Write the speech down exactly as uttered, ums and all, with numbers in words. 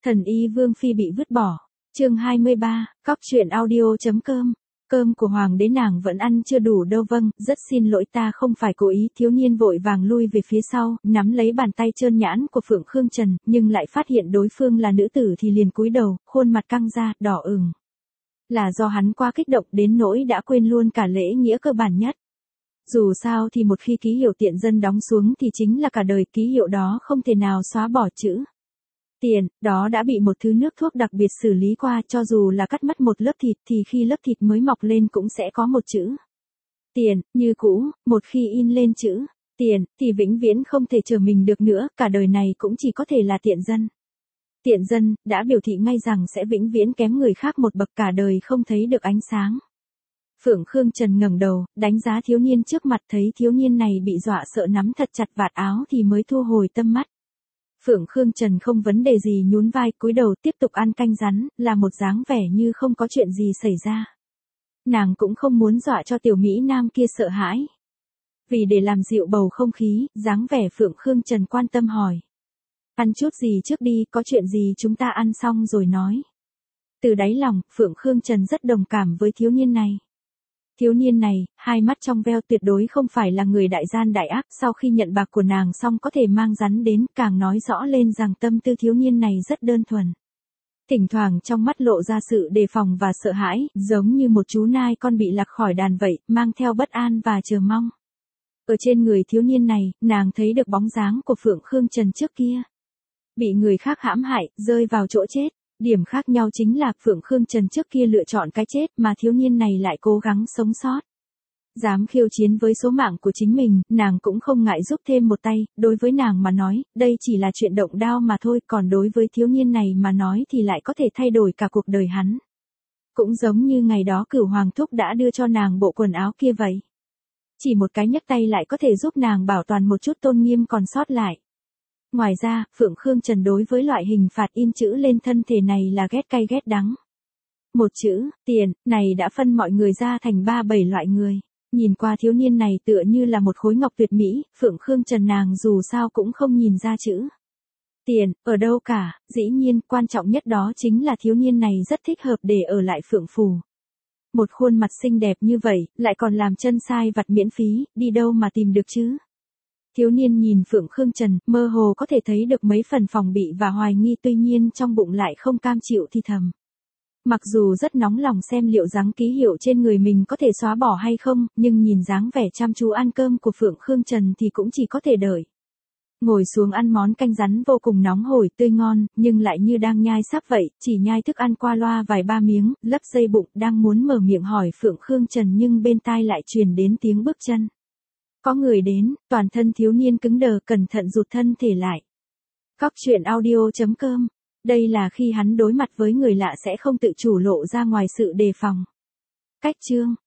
Thần y Vương Phi bị vứt bỏ. Chương hai mươi ba, cóc truyện audio.com. Cơm của hoàng đế nàng vẫn ăn chưa đủ đâu. Vâng, rất xin lỗi, ta không phải cố ý. Thiếu niên vội vàng lui về phía sau, nắm lấy bàn tay trơn nhãn của Phượng Khương Trần, nhưng lại phát hiện đối phương là nữ tử thì liền cúi đầu, khuôn mặt căng ra, đỏ ửng. Là do hắn quá kích động đến nỗi đã quên luôn cả lễ nghĩa cơ bản nhất. Dù sao thì một khi ký hiệu tiện dân đóng xuống thì chính là cả đời, ký hiệu đó không thể nào xóa bỏ chữ tiền, đó đã bị một thứ nước thuốc đặc biệt xử lý qua, cho dù là cắt mất một lớp thịt thì khi lớp thịt mới mọc lên cũng sẽ có một chữ tiền, như cũ, một khi in lên chữ tiền, thì vĩnh viễn không thể trở mình được nữa, cả đời này cũng chỉ có thể là tiện dân. Tiện dân, đã biểu thị ngay rằng sẽ vĩnh viễn kém người khác một bậc, cả đời không thấy được ánh sáng. Phượng Khương Trần ngẩng đầu, đánh giá thiếu niên trước mặt, thấy thiếu niên này bị dọa sợ nắm thật chặt vạt áo thì mới thu hồi tâm mắt. Phượng Khương Trần không vấn đề gì, nhún vai cúi đầu tiếp tục ăn canh rắn, là một dáng vẻ như không có chuyện gì xảy ra. Nàng cũng không muốn dọa cho tiểu Mỹ Nam kia sợ hãi. Vì để làm dịu bầu không khí, dáng vẻ Phượng Khương Trần quan tâm hỏi. Ăn chút gì trước đi, có chuyện gì chúng ta ăn xong rồi nói. Từ đáy lòng, Phượng Khương Trần rất đồng cảm với thiếu niên này. Thiếu niên này, hai mắt trong veo, tuyệt đối không phải là người đại gian đại ác, sau khi nhận bạc của nàng xong có thể mang rắn đến, càng nói rõ lên rằng tâm tư thiếu niên này rất đơn thuần. Thỉnh thoảng trong mắt lộ ra sự đề phòng và sợ hãi, giống như một chú nai con bị lạc khỏi đàn vậy, mang theo bất an và chờ mong. Ở trên người thiếu niên này, nàng thấy được bóng dáng của Phượng Khương Trần trước kia. Bị người khác hãm hại, rơi vào chỗ chết. Điểm khác nhau chính là Phượng Khương Trần trước kia lựa chọn cái chết mà thiếu niên này lại cố gắng sống sót. Dám khiêu chiến với số mạng của chính mình, nàng cũng không ngại giúp thêm một tay, đối với nàng mà nói, đây chỉ là chuyện động đao mà thôi, còn đối với thiếu niên này mà nói thì lại có thể thay đổi cả cuộc đời hắn. Cũng giống như ngày đó Cửu Hoàng Thúc đã đưa cho nàng bộ quần áo kia vậy. Chỉ một cái nhấc tay lại có thể giúp nàng bảo toàn một chút tôn nghiêm còn sót lại. Ngoài ra, Phượng Khương Trần đối với loại hình phạt in chữ lên thân thể này là ghét cay ghét đắng. Một chữ, tiền, này đã phân mọi người ra thành ba bảy loại người. Nhìn qua thiếu niên này tựa như là một khối ngọc tuyệt mỹ, Phượng Khương Trần nàng dù sao cũng không nhìn ra chữ tiền, ở đâu cả, dĩ nhiên, quan trọng nhất đó chính là thiếu niên này rất thích hợp để ở lại Phượng Phủ. Một khuôn mặt xinh đẹp như vậy, lại còn làm chân sai vặt miễn phí, đi đâu mà tìm được chứ? Thiếu niên nhìn Phượng Khương Trần, mơ hồ có thể thấy được mấy phần phòng bị và hoài nghi, tuy nhiên trong bụng lại không cam chịu thì thầm. Mặc dù rất nóng lòng xem liệu dáng ký hiệu trên người mình có thể xóa bỏ hay không, nhưng nhìn dáng vẻ chăm chú ăn cơm của Phượng Khương Trần thì cũng chỉ có thể đợi. Ngồi xuống ăn món canh rắn vô cùng nóng hổi tươi ngon, nhưng lại như đang nhai sắp vậy, chỉ nhai thức ăn qua loa vài ba miếng, lấp dây bụng, đang muốn mở miệng hỏi Phượng Khương Trần nhưng bên tai lại truyền đến tiếng bước chân. Có người đến, toàn thân thiếu niên cứng đờ, cẩn thận rụt thân thể lại. Cóc truyện audio.com. Đây là khi hắn đối mặt với người lạ sẽ không tự chủ lộ ra ngoài sự đề phòng. Cách chương.